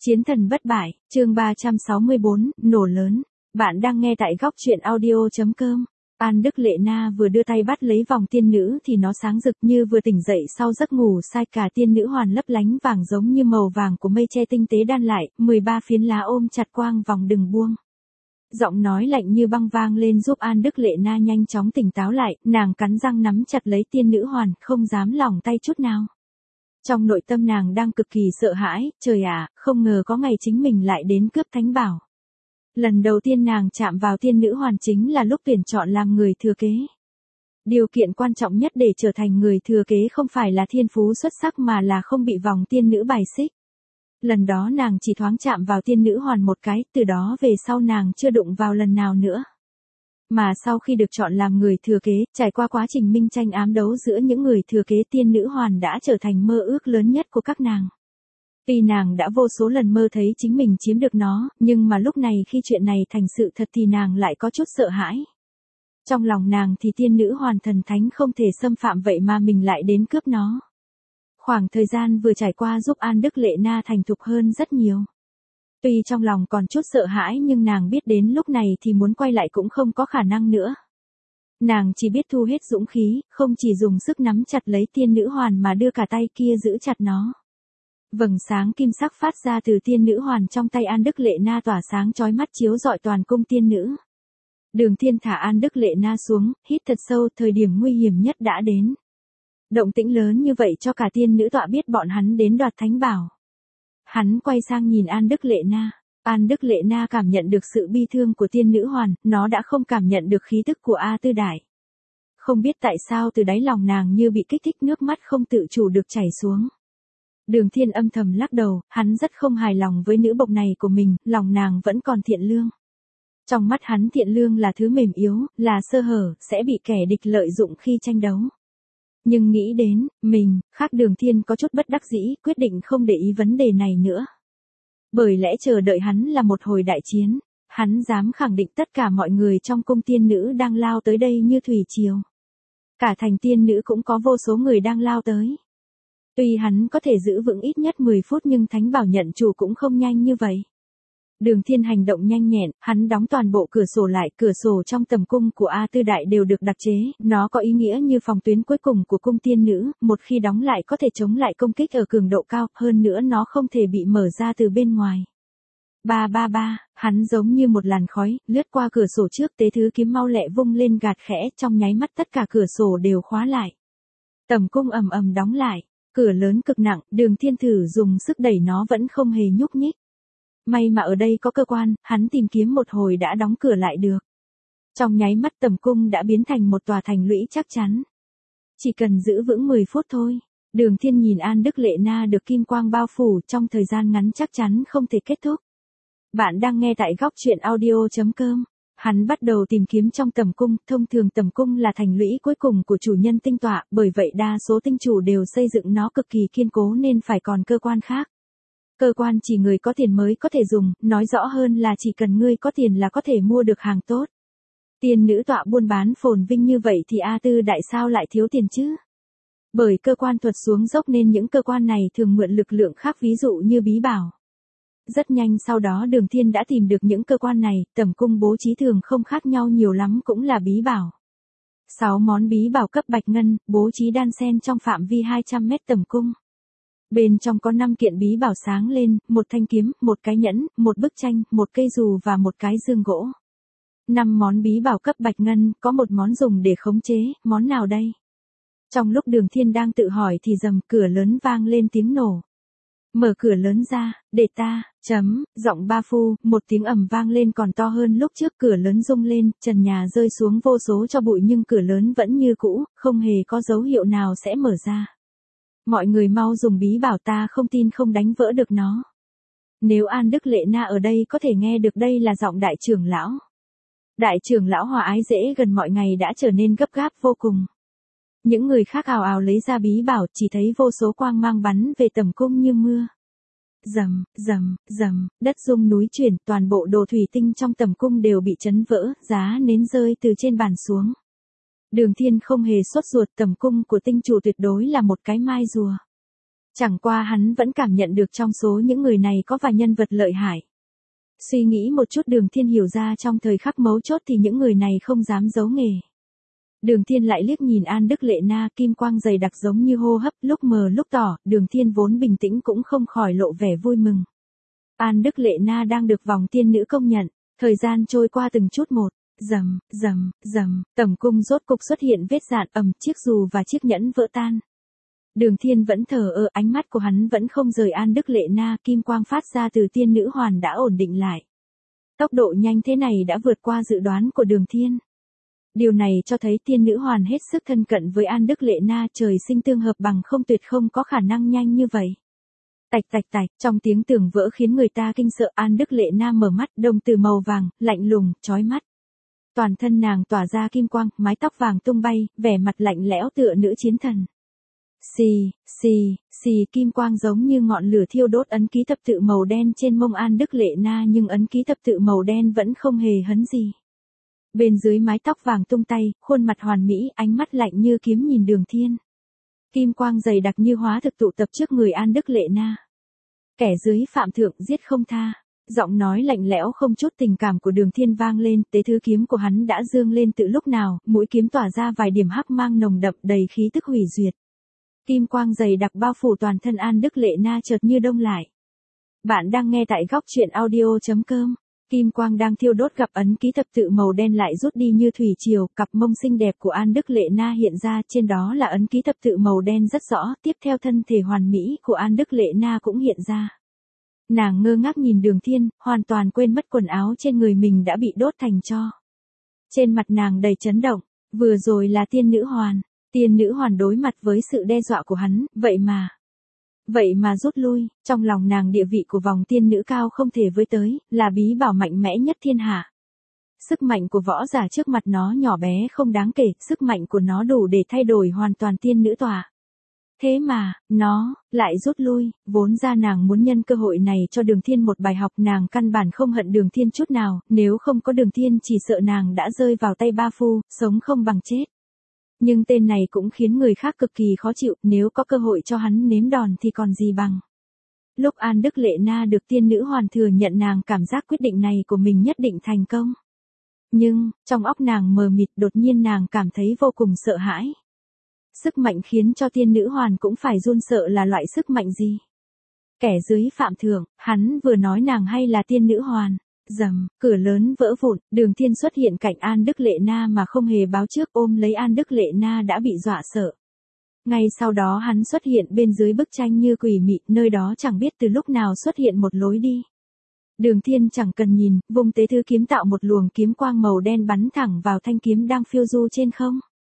Chiến thần bất bại, chương 364, nổ lớn. Bạn đang nghe tại góc truyện audio.com. An Đức Lệ Na vừa đưa tay bắt lấy vòng tiên nữ thì nó sáng rực như vừa tỉnh dậy sau giấc ngủ sai, cả tiên nữ hoàn lấp lánh vàng giống như màu vàng của mây che tinh tế đan lại, 13 phiến lá ôm chặt quang vòng đừng buông. Giọng nói lạnh như băng vang lên giúp An Đức Lệ Na nhanh chóng tỉnh táo lại, nàng cắn răng nắm chặt lấy tiên nữ hoàn, không dám lỏng tay chút nào. Trong nội tâm nàng đang cực kỳ sợ hãi, trời ạ, không ngờ có ngày chính mình lại đến cướp thánh bảo. Lần đầu tiên nàng chạm vào tiên nữ hoàn chính là lúc tuyển chọn làm người thừa kế. Điều kiện quan trọng nhất để trở thành người thừa kế không phải là thiên phú xuất sắc mà là không bị vòng tiên nữ bài xích. Lần đó nàng chỉ thoáng chạm vào tiên nữ hoàn một cái, từ đó về sau nàng chưa đụng vào lần nào nữa. Mà sau khi được chọn làm người thừa kế, trải qua quá trình minh tranh ám đấu giữa những người thừa kế, tiên nữ hoàn đã trở thành mơ ước lớn nhất của các nàng. Tuy nàng đã vô số lần mơ thấy chính mình chiếm được nó, nhưng mà lúc này khi chuyện này thành sự thật thì nàng lại có chút sợ hãi. Trong lòng nàng thì tiên nữ hoàn thần thánh không thể xâm phạm, vậy mà mình lại đến cướp nó. Khoảng thời gian vừa trải qua giúp An Đức Lệ Na thành thục hơn rất nhiều. Tuy trong lòng còn chút sợ hãi nhưng nàng biết đến lúc này thì muốn quay lại cũng không có khả năng nữa. Nàng chỉ biết thu hết dũng khí, không chỉ dùng sức nắm chặt lấy tiên nữ hoàn mà đưa cả tay kia giữ chặt nó. Vầng sáng kim sắc phát ra từ tiên nữ hoàn trong tay An Đức Lệ Na tỏa sáng chói mắt chiếu rọi toàn cung tiên nữ. Đường Thiên thả An Đức Lệ Na xuống, hít thật sâu, thời điểm nguy hiểm nhất đã đến. Động tĩnh lớn như vậy cho cả tiên nữ tọa biết bọn hắn đến đoạt thánh bảo. Hắn quay sang nhìn An Đức Lệ Na. An Đức Lệ Na cảm nhận được sự bi thương của tiên nữ hoàn, nó đã không cảm nhận được khí tức của A Tư Đại. Không biết tại sao từ đáy lòng nàng như bị kích thích, nước mắt không tự chủ được chảy xuống. Đường Thiên âm thầm lắc đầu, hắn rất không hài lòng với nữ bộc này của mình, lòng nàng vẫn còn thiện lương. Trong mắt hắn thiện lương là thứ mềm yếu, là sơ hở, sẽ bị kẻ địch lợi dụng khi tranh đấu. Nhưng nghĩ đến, mình, khác Đường Thiên có chút bất đắc dĩ, quyết định không để ý vấn đề này nữa. Bởi lẽ chờ đợi hắn là một hồi đại chiến, hắn dám khẳng định tất cả mọi người trong cung tiên nữ đang lao tới đây như thủy triều. Cả thành tiên nữ cũng có vô số người đang lao tới. Tuy hắn có thể giữ vững ít nhất 10 phút nhưng thánh bảo nhận chủ cũng không nhanh như vậy. Đường Thiên hành động nhanh nhẹn, hắn đóng toàn bộ cửa sổ lại, cửa sổ trong tầm cung của A Tư Đại đều được đặc chế, nó có ý nghĩa như phòng tuyến cuối cùng của cung tiên nữ, một khi đóng lại có thể chống lại công kích ở cường độ cao, hơn nữa nó không thể bị mở ra từ bên ngoài. Hắn giống như một làn khói, lướt qua cửa sổ trước, tế thứ kiếm mau lẹ vung lên gạt khẽ, trong nháy mắt tất cả cửa sổ đều khóa lại. Tầm cung ầm ầm đóng lại, cửa lớn cực nặng, Đường Thiên thử dùng sức đẩy nó vẫn không hề nhúc nhích. May mà ở đây có cơ quan, hắn tìm kiếm một hồi đã đóng cửa lại được. Trong nháy mắt tầm cung đã biến thành một tòa thành lũy chắc chắn. Chỉ cần giữ vững 10 phút thôi. Đường Thiên nhìn An Đức Lệ Na được kim quang bao phủ, trong thời gian ngắn chắc chắn không thể kết thúc. Bạn đang nghe tại góc truyện audio.com. Hắn bắt đầu tìm kiếm trong tầm cung, thông thường tầm cung là thành lũy cuối cùng của chủ nhân tinh tọa, bởi vậy đa số tinh chủ đều xây dựng nó cực kỳ kiên cố nên phải còn cơ quan khác. Cơ quan chỉ người có tiền mới có thể dùng, nói rõ hơn là chỉ cần ngươi có tiền là có thể mua được hàng tốt. Tiên nữ tọa buôn bán phồn vinh như vậy thì A Tư Đại sao lại thiếu tiền chứ? Bởi cơ quan thuật xuống dốc nên những cơ quan này thường mượn lực lượng khác, ví dụ như bí bảo. Rất nhanh sau đó Đường Thiên đã tìm được những cơ quan này, tầm cung bố trí thường không khác nhau nhiều lắm, cũng là bí bảo. 6 món bí bảo cấp bạch ngân, bố trí đan xen trong phạm vi 200 mét tầm cung. Bên trong có 5 kiện bí bảo sáng lên, một thanh kiếm, một cái nhẫn, một bức tranh, một cây dù và một cái dương gỗ. 5 món bí bảo cấp bạch ngân, có một món dùng để khống chế, món nào đây? Trong lúc Đường Thiên đang tự hỏi thì rầm, cửa lớn vang lên tiếng nổ. Mở cửa lớn ra, để ta, giọng Ba Phu, một tiếng ầm vang lên còn to hơn lúc trước, cửa lớn rung lên, trần nhà rơi xuống vô số tro bụi nhưng cửa lớn vẫn như cũ, không hề có dấu hiệu nào sẽ mở ra. Mọi người mau dùng bí bảo, ta không tin không đánh vỡ được nó. Nếu An Đức Lệ Na ở đây có thể nghe được, đây là giọng đại trưởng lão. Đại trưởng lão hòa ái dễ gần mọi ngày đã trở nên gấp gáp vô cùng. Những người khác ào ào lấy ra bí bảo, chỉ thấy vô số quang mang bắn về tầm cung như mưa. Rầm, đất rung núi chuyển, toàn bộ đồ thủy tinh trong tầm cung đều bị chấn vỡ, giá nến rơi từ trên bàn xuống. Đường Thiên không hề sốt ruột, tầm cung của tinh chủ tuyệt đối là một cái mai rùa. Chẳng qua hắn vẫn cảm nhận được trong số những người này có vài nhân vật lợi hại. Suy nghĩ một chút Đường Thiên hiểu ra trong thời khắc mấu chốt thì những người này không dám giấu nghề. Đường Thiên lại liếc nhìn An Đức Lệ Na, kim quang dày đặc giống như hô hấp, lúc mờ lúc tỏ, Đường Thiên vốn bình tĩnh cũng không khỏi lộ vẻ vui mừng. An Đức Lệ Na đang được vòng tiên nữ công nhận, thời gian trôi qua từng chút một, rầm, rầm, rầm, tầm cung rốt cục xuất hiện vết dạn, chiếc dù và chiếc nhẫn vỡ tan. Đường Thiên vẫn thờ ơ, ánh mắt của hắn vẫn không rời An Đức Lệ Na, kim quang phát ra từ tiên nữ hoàn đã ổn định lại. Tốc độ nhanh thế này đã vượt qua dự đoán của Đường Thiên. Điều này cho thấy tiên nữ hoàn hết sức thân cận với An Đức Lệ Na, trời sinh tương hợp bằng không, tuyệt không có khả năng nhanh như vậy. Tạch tạch tạch, trong tiếng tường vỡ khiến người ta kinh sợ, An Đức Lệ Na mở mắt, đồng tử màu vàng, lạnh lùng, chói mắt. Toàn thân nàng tỏa ra kim quang, mái tóc vàng tung bay, vẻ mặt lạnh lẽo tựa nữ chiến thần. Xì, xì, xì, kim quang giống như ngọn lửa thiêu đốt ấn ký thập tự màu đen trên mông An Đức Lệ Na, nhưng ấn ký thập tự màu đen vẫn không hề hấn gì. Bên dưới mái tóc vàng tung tay, khuôn mặt hoàn mỹ, ánh mắt lạnh như kiếm nhìn Đường Thiên. Kim quang dày đặc như hóa thực tụ tập trước người An Đức Lệ Na. Kẻ dưới phạm thượng giết không tha. Giọng nói lạnh lẽo không chút tình cảm của Đường Thiên vang lên, tế thứ kiếm của hắn đã dương lên từ lúc nào, mũi kiếm tỏa ra vài điểm hắc mang nồng đậm đầy khí tức hủy diệt. Kim quang dày đặc bao phủ toàn thân An Đức Lệ Na chợt như đông lại. Bạn đang nghe tại góc truyện audio.com. Kim quang đang thiêu đốt gặp ấn ký thập tự màu đen lại rút đi như thủy triều, cặp mông xinh đẹp của An Đức Lệ Na hiện ra, trên đó là ấn ký thập tự màu đen rất rõ, tiếp theo thân thể hoàn mỹ của An Đức Lệ Na cũng hiện ra. Nàng ngơ ngác nhìn Đường Thiên, hoàn toàn quên mất quần áo trên người mình đã bị đốt thành tro. Trên mặt nàng đầy chấn động, vừa rồi là tiên nữ hoàn. Tiên nữ hoàn đối mặt với sự đe dọa của hắn, vậy mà rút lui, trong lòng nàng địa vị của vòng tiên nữ cao không thể với tới, là bí bảo mạnh mẽ nhất thiên hạ. Sức mạnh của võ giả trước mặt nó nhỏ bé không đáng kể, sức mạnh của nó đủ để thay đổi hoàn toàn tiên nữ tòa. Thế mà, nó lại rút lui, vốn ra nàng muốn nhân cơ hội này cho Đường Thiên một bài học, nàng căn bản không hận Đường Thiên chút nào, nếu không có Đường Thiên chỉ sợ nàng đã rơi vào tay ba phu, sống không bằng chết. Nhưng tên này cũng khiến người khác cực kỳ khó chịu, nếu có cơ hội cho hắn nếm đòn thì còn gì bằng. Lúc An Đức Lệ Na được tiên nữ hoàn thừa nhận, nàng cảm giác quyết định này của mình nhất định thành công. Nhưng, trong óc nàng mờ mịt, đột nhiên nàng cảm thấy vô cùng sợ hãi. Sức mạnh khiến cho tiên nữ hoàn cũng phải run sợ là loại sức mạnh gì? Kẻ dưới phạm thượng, hắn vừa nói nàng hay là tiên nữ hoàn? Rầm, cửa lớn vỡ vụn, Đường Thiên xuất hiện cạnh An Đức Lệ Na mà không hề báo trước, ôm lấy An Đức Lệ Na đã bị dọa sợ. Ngay sau đó hắn xuất hiện bên dưới bức tranh như quỷ mị, nơi đó chẳng biết từ lúc nào xuất hiện một lối đi. Đường Thiên chẳng cần nhìn, vùng tế thứ kiếm tạo một luồng kiếm quang màu đen bắn thẳng vào thanh kiếm đang phiêu du trên không.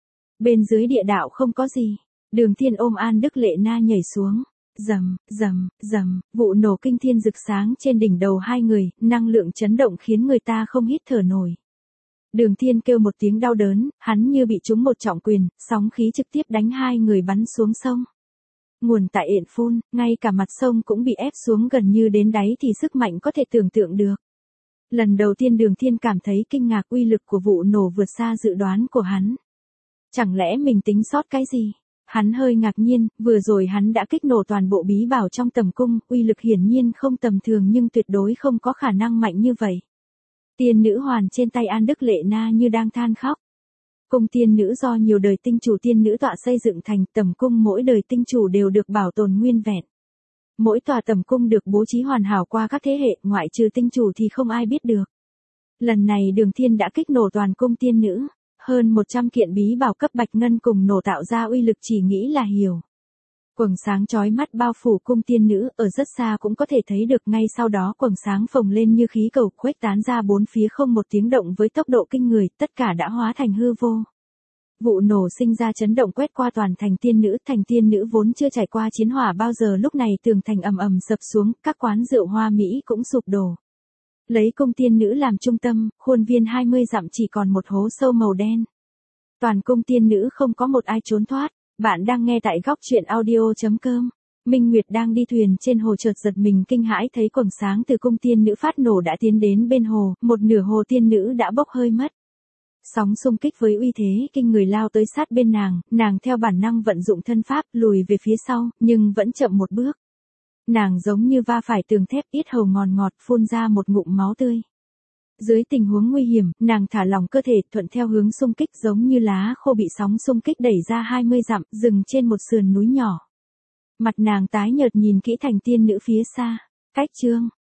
Bên dưới địa đạo không có gì. Đường Thiên ôm An Đức Lệ Na nhảy xuống. Rầm, rầm, rầm, vụ nổ kinh thiên rực sáng trên đỉnh đầu hai người, năng lượng chấn động khiến người ta không hít thở nổi. Đường Thiên kêu một tiếng đau đớn, hắn như bị trúng một trọng quyền, sóng khí trực tiếp đánh hai người bắn xuống sông. Nguồn tại ện phun, ngay cả mặt sông cũng bị ép xuống gần như đến đáy thì sức mạnh có thể tưởng tượng được. Lần đầu tiên Đường Thiên cảm thấy kinh ngạc, uy lực của vụ nổ vượt xa dự đoán của hắn. Chẳng lẽ mình tính sót cái gì? Hắn hơi ngạc nhiên, vừa rồi hắn đã kích nổ toàn bộ bí bảo trong tầm cung, uy lực hiển nhiên không tầm thường nhưng tuyệt đối không có khả năng mạnh như vậy. Tiên nữ hoàn trên tay An Đức Lệ Na như đang than khóc. Cung tiên nữ do nhiều đời tinh chủ tiên nữ tọa xây dựng thành, tầm cung mỗi đời tinh chủ đều được bảo tồn nguyên vẹn. Mỗi tòa tầm cung được bố trí hoàn hảo qua các thế hệ, ngoại trừ tinh chủ thì không ai biết được. Lần này Đường Thiên đã kích nổ toàn cung tiên nữ. Hơn 100 kiện bí bảo cấp bạch ngân cùng nổ tạo ra uy lực chỉ nghĩ là hiểu. Quầng sáng chói mắt bao phủ cung tiên nữ, ở rất xa cũng có thể thấy được, ngay sau đó quầng sáng phồng lên như khí cầu khuếch tán ra bốn phía không một tiếng động với tốc độ kinh người, tất cả đã hóa thành hư vô. Vụ nổ sinh ra chấn động quét qua toàn thành tiên nữ vốn chưa trải qua chiến hỏa bao giờ, lúc này tường thành ầm ầm sập xuống, các quán rượu hoa mỹ cũng sụp đổ. Lấy cung tiên nữ làm trung tâm, khuôn viên 20 dặm chỉ còn một hố sâu màu đen. Toàn cung tiên nữ không có một ai trốn thoát. Bạn đang nghe tại góc truyện audio.com. Minh Nguyệt đang đi thuyền trên hồ chợt giật mình kinh hãi thấy quầng sáng từ cung tiên nữ phát nổ đã tiến đến bên hồ, một nửa hồ tiên nữ đã bốc hơi mất. Sóng xung kích với uy thế kinh người lao tới sát bên nàng theo bản năng vận dụng thân pháp lùi về phía sau, nhưng vẫn chậm một bước. Nàng giống như va phải tường thép, yết hầu ngòn ngọt phun ra một ngụm máu tươi. Dưới tình huống nguy hiểm, nàng thả lỏng cơ thể thuận theo hướng xung kích giống như lá khô bị sóng xung kích đẩy ra 20 dặm, dừng trên một sườn núi nhỏ. Mặt nàng tái nhợt nhìn kỹ thành tiên nữ phía xa. Cách chương